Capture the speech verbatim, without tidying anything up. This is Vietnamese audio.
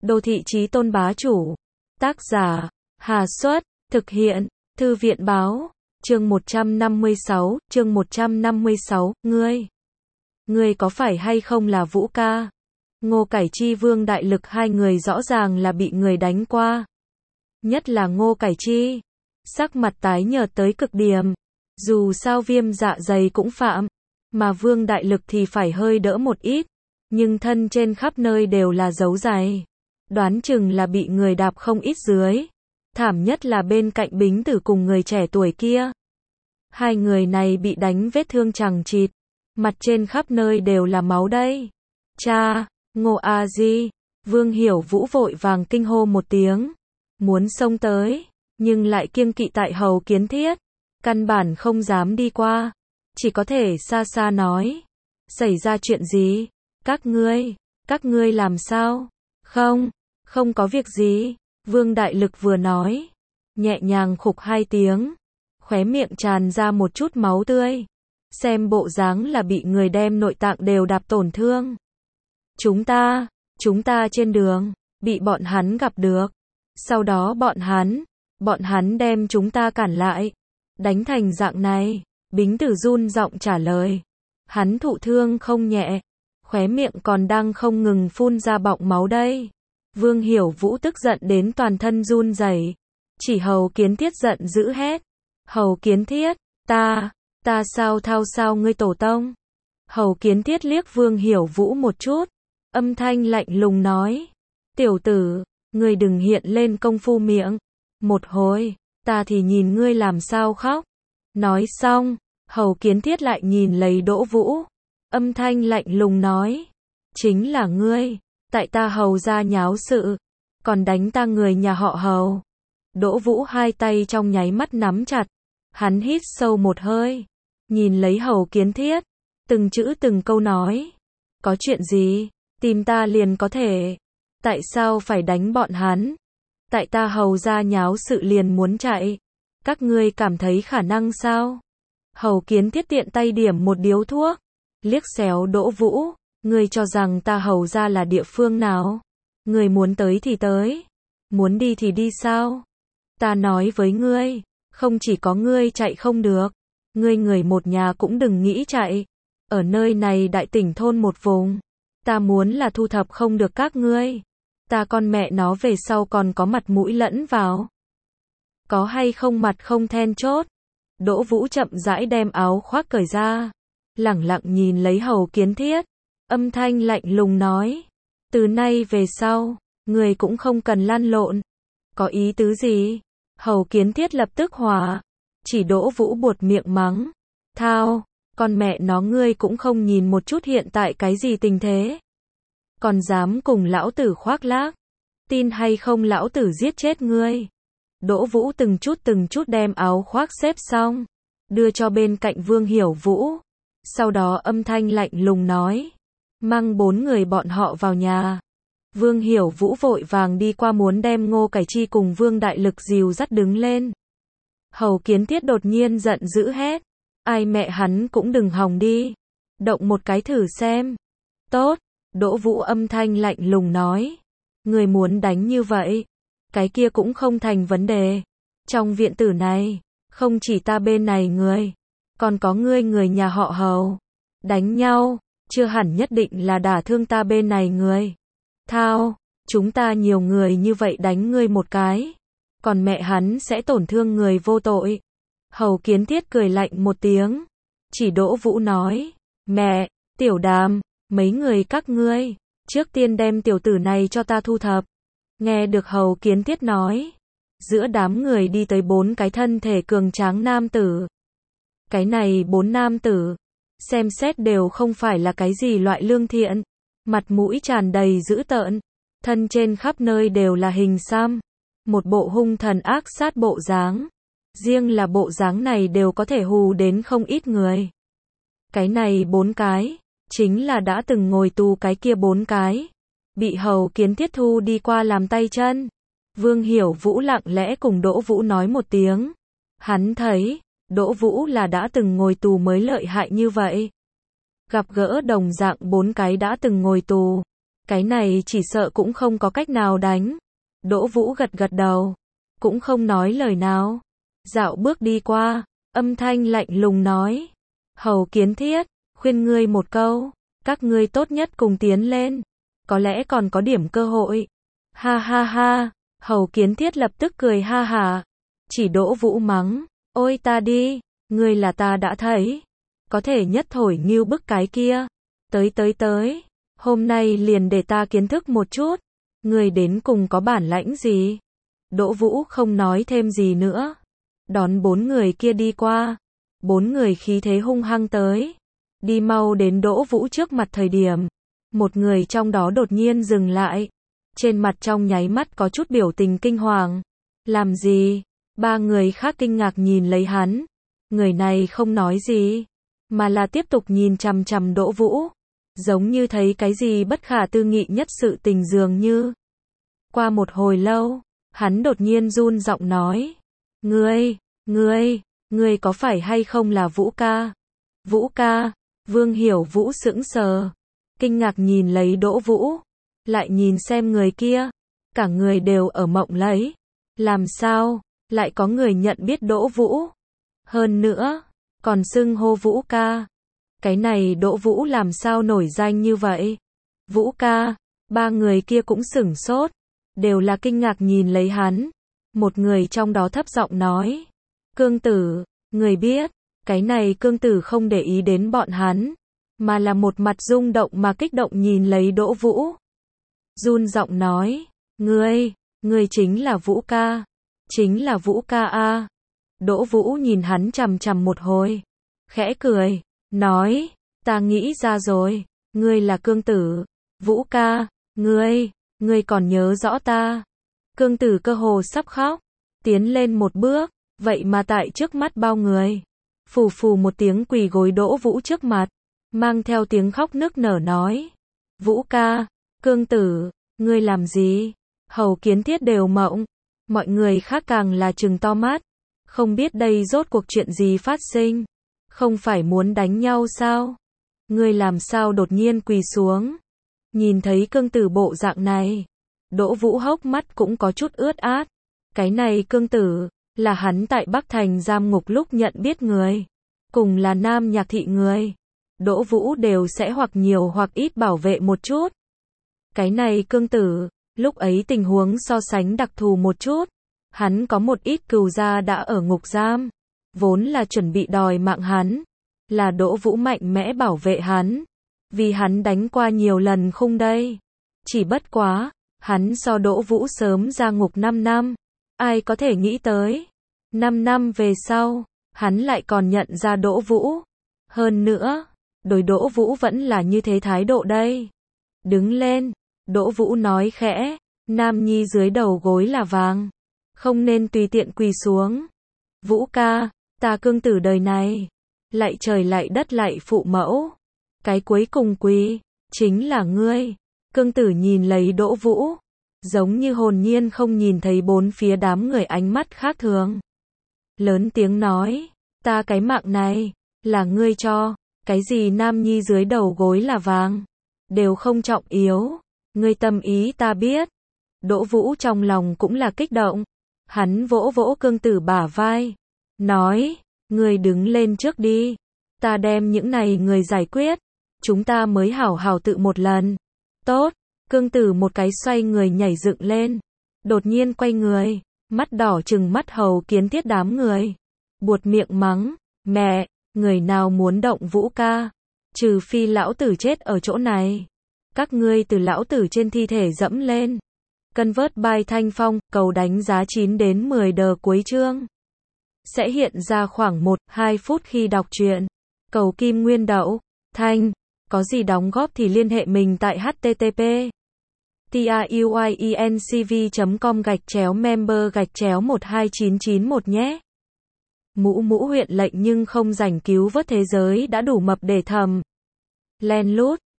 Đô thị chí tôn bá chủ. Tác giả, Hà Xuất, thực hiện, Thư viện báo, chương một trăm năm mươi sáu, chương một trăm năm mươi sáu, ngươi. Ngươi có phải hay không là Vũ ca? Ngô Cải Chi Vương Đại Lực hai người rõ ràng là bị người đánh qua. Nhất là Ngô Cải Chi. Sắc mặt tái nhợt tới cực điểm. Dù sao viêm dạ dày cũng phạm. Mà Vương Đại Lực thì phải hơi đỡ một ít. Nhưng thân trên khắp nơi đều là dấu giày. Đoán chừng là bị người đạp không ít dưới. Thảm nhất là bên cạnh Bính Tử cùng người trẻ tuổi kia. Hai người này bị đánh vết thương chằng chịt. Mặt trên khắp nơi đều là máu đây. Cha, Ngô A Di, Vương Hiểu Vũ vội vàng kinh hô một tiếng. Muốn xông tới, nhưng lại kiêng kỵ tại Hầu Kiến Thiết. Căn bản không dám đi qua. Chỉ có thể xa xa nói. Xảy ra chuyện gì? Các ngươi, các ngươi làm sao? Không, không có việc gì. Vương Đại Lực vừa nói. Nhẹ nhàng khục hai tiếng. Khóe miệng tràn ra một chút máu tươi. Xem bộ dáng là bị người đem nội tạng đều đạp tổn thương. Chúng ta, chúng ta trên đường, bị bọn hắn gặp được. Sau đó bọn hắn, bọn hắn đem chúng ta cản lại. Đánh thành dạng này, Bính Tử run giọng trả lời. Hắn thụ thương không nhẹ, khóe miệng còn đang không ngừng phun ra bọng máu đây. Vương Hiểu Vũ tức giận đến toàn thân run rẩy. Chỉ Hầu Kiến Thiết giận dữ hét. Hầu Kiến Thiết, ta, ta sao thao sao ngươi tổ tông? Hầu Kiến Thiết liếc Vương Hiểu Vũ một chút. Âm thanh lạnh lùng nói. Tiểu tử, ngươi đừng hiện lên công phu miệng. Một hồi, ta thì nhìn ngươi làm sao khóc. Nói xong, Hầu Kiến Thiết lại nhìn lấy Đỗ Vũ. Âm thanh lạnh lùng nói. Chính là ngươi, tại ta Hầu ra nháo sự, còn đánh ta người nhà họ Hầu. Đỗ Vũ hai tay trong nháy mắt nắm chặt. Hắn hít sâu một hơi. Nhìn lấy Hầu Kiến Thiết. Từng chữ từng câu nói. Có chuyện gì? Tìm ta liền có thể. Tại sao phải đánh bọn hắn? Tại ta Hầu ra nháo sự liền muốn chạy. Các ngươi cảm thấy khả năng sao? Hầu Kiến Thiết tiện tay điểm một điếu thuốc. Liếc xéo Đỗ Vũ. Ngươi cho rằng ta Hầu ra là địa phương nào? Ngươi muốn tới thì tới. Muốn đi thì đi sao? Ta nói với ngươi. Không chỉ có ngươi chạy không được. Ngươi người một nhà cũng đừng nghĩ chạy. Ở nơi này đại tỉnh thôn một vùng. Ta muốn là thu thập không được các ngươi. Ta con mẹ nó về sau còn có mặt mũi lẫn vào. Có hay không mặt không then chốt. Đỗ Vũ chậm rãi đem áo khoác cởi ra. Lẳng lặng nhìn lấy Hầu Kiến Thiết. Âm thanh lạnh lùng nói. Từ nay về sau, người cũng không cần lăn lộn. Có ý tứ gì? Hầu Kiến Thiết lập tức hỏa. Chỉ Đỗ Vũ buột miệng mắng. Thao, con mẹ nó ngươi cũng không nhìn một chút hiện tại cái gì tình thế. Còn dám cùng lão tử khoác lác. Tin hay không lão tử giết chết ngươi. Đỗ Vũ từng chút từng chút đem áo khoác xếp xong. Đưa cho bên cạnh Vương Hiểu Vũ. Sau đó âm thanh lạnh lùng nói. Mang bốn người bọn họ vào nhà. Vương Hiểu Vũ vội vàng đi qua muốn đem Ngô Cải Chi cùng Vương Đại Lực dìu dắt đứng lên. Hầu Kiến Thiết đột nhiên giận dữ hét. Ai mẹ hắn cũng đừng hòng đi. Động một cái thử xem. Tốt. Đỗ Vũ âm thanh lạnh lùng nói. Người muốn đánh như vậy. Cái kia cũng không thành vấn đề. Trong viện tử này. Không chỉ ta bên này người. Còn có ngươi người nhà họ Hầu. Đánh nhau. Chưa hẳn nhất định là đả thương ta bên này người. Thao. Chúng ta nhiều người như vậy đánh ngươi một cái. Còn mẹ hắn sẽ tổn thương người vô tội. Hầu Kiến Thiết cười lạnh một tiếng. Chỉ Đỗ Vũ nói. Mẹ, Tiểu Đàm, mấy người các ngươi. Trước tiên đem tiểu tử này cho ta thu thập. Nghe được Hầu Kiến Thiết nói. Giữa đám người đi tới bốn cái thân thể cường tráng nam tử. Cái này bốn nam tử. Xem xét đều không phải là cái gì loại lương thiện. Mặt mũi tràn đầy dữ tợn. Thân trên khắp nơi đều là hình xăm. Một bộ hung thần ác sát bộ dáng. Riêng là bộ dáng này đều có thể hù đến không ít người. Cái này bốn cái. Chính là đã từng ngồi tù cái kia bốn cái. Bị Hầu Kiến Thiết thu đi qua làm tay chân. Vương Hiểu Vũ lặng lẽ cùng Đỗ Vũ nói một tiếng. Hắn thấy. Đỗ Vũ là đã từng ngồi tù mới lợi hại như vậy. Gặp gỡ đồng dạng bốn cái đã từng ngồi tù. Cái này chỉ sợ cũng không có cách nào đánh. Đỗ Vũ gật gật đầu, cũng không nói lời nào. Dạo bước đi qua, âm thanh lạnh lùng nói. Hầu Kiến Thiết, khuyên ngươi một câu, các ngươi tốt nhất cùng tiến lên. Có lẽ còn có điểm cơ hội. Ha ha ha, Hầu Kiến Thiết lập tức cười ha hả. Chỉ Đỗ Vũ mắng, ôi ta đi, ngươi là ta đã thấy. Có thể nhất thổi ngưu bức cái kia. Tới tới tới, hôm nay liền để ta kiến thức một chút. Ngươi đến cùng có bản lãnh gì? Đỗ Vũ không nói thêm gì nữa. Đón bốn người kia đi qua. Bốn người khí thế hung hăng tới. Đi mau đến Đỗ Vũ trước mặt thời điểm. Một người trong đó đột nhiên dừng lại. Trên mặt trong nháy mắt có chút biểu tình kinh hoàng. Làm gì? Ba người khác kinh ngạc nhìn lấy hắn. Người này không nói gì, mà là tiếp tục nhìn chằm chằm Đỗ Vũ. Giống như thấy cái gì bất khả tư nghị nhất sự tình dường như. Qua một hồi lâu, hắn đột nhiên run giọng nói. Ngươi, ngươi, ngươi có phải hay không là Vũ ca? Vũ ca, Vương Hiểu Vũ sững sờ. Kinh ngạc nhìn lấy Đỗ Vũ. Lại nhìn xem người kia. Cả người đều ở mộng lấy. Làm sao, lại có người nhận biết Đỗ Vũ? Hơn nữa, còn xưng hô Vũ ca. Cái này Đỗ Vũ làm sao nổi danh như vậy? Vũ ca, ba người kia cũng sửng sốt. Đều là kinh ngạc nhìn lấy hắn. Một người trong đó thấp giọng nói. Cương tử, người biết, cái này Cương tử không để ý đến bọn hắn. Mà là một mặt rung động mà kích động nhìn lấy Đỗ Vũ. Run giọng nói. Ngươi, ngươi chính là Vũ ca. Chính là Vũ ca a. Đỗ Vũ nhìn hắn chằm chằm một hồi. Khẽ cười, nói. Ta nghĩ ra rồi, ngươi là Cương tử. Vũ ca, ngươi, ngươi còn nhớ rõ ta. Cương tử cơ hồ sắp khóc. Tiến lên một bước, vậy mà tại trước mắt bao người. Phù phù một tiếng quỳ gối Đỗ Vũ trước mặt. Mang theo tiếng khóc nức nở nói. Vũ ca, Cương tử, ngươi làm gì? Hầu Kiến Thiết đều mộng. Mọi người khác càng là trừng to mắt. Không biết đây rốt cuộc chuyện gì phát sinh. Không phải muốn đánh nhau sao? Ngươi làm sao đột nhiên quỳ xuống? Nhìn thấy Cương tử bộ dạng này. Đỗ Vũ hốc mắt cũng có chút ướt át. Cái này Cương tử, là hắn tại Bắc Thành giam ngục lúc nhận biết người. Cùng là Nam Nhạc Thị người. Đỗ Vũ đều sẽ hoặc nhiều hoặc ít bảo vệ một chút. Cái này Cương tử, lúc ấy tình huống so sánh đặc thù một chút. Hắn có một ít cừu gia đã ở ngục giam. Vốn là chuẩn bị đòi mạng hắn. Là Đỗ Vũ mạnh mẽ bảo vệ hắn. Vì hắn đánh qua nhiều lần khung đây. Chỉ bất quá, hắn so Đỗ Vũ sớm ra ngục năm năm. Ai có thể nghĩ tới. năm năm về sau, hắn lại còn nhận ra Đỗ Vũ. Hơn nữa, đối Đỗ Vũ vẫn là như thế thái độ đây. Đứng lên, Đỗ Vũ nói khẽ. Nam nhi dưới đầu gối là vàng. Không nên tùy tiện quỳ xuống. Vũ ca, ta Cương tử đời này. Lại trời lại đất lại phụ mẫu. Cái cuối cùng quỳ, chính là ngươi. Cương tử nhìn lấy Đỗ Vũ. Giống như hồn nhiên không nhìn thấy bốn phía đám người ánh mắt khác thường. Lớn tiếng nói. Ta cái mạng này, là ngươi cho. Cái gì nam nhi dưới đầu gối là vàng. Đều không trọng yếu. Ngươi tâm ý ta biết. Đỗ Vũ trong lòng cũng là kích động. Hắn vỗ vỗ Cương tử bả vai. Nói, ngươi đứng lên trước đi. Ta đem những này người giải quyết. Chúng ta mới hảo hảo tự một lần. Tốt, Cương tử một cái xoay người nhảy dựng lên. Đột nhiên quay người. Mắt đỏ trừng mắt Hầu Kiến Thiết đám người. Buột miệng mắng. Mẹ, người nào muốn động Vũ ca. Trừ phi lão tử chết ở chỗ này. Các ngươi từ lão tử trên thi thể dẫm lên. Cân vớt bài thanh phong, cầu đánh giá chín đến mười đờ cuối chương. Sẽ hiện ra khoảng một đến hai phút khi đọc truyện. Cầu kim nguyên đậu, thanh. Có gì đóng góp thì liên hệ mình tại http truyencv chấm com gạch chéo member gạch chéo một hai chín chín một nhé. Mũ mũ huyện lệnh nhưng không rảnh cứu vớt thế giới đã đủ mập để thầm. Len lút.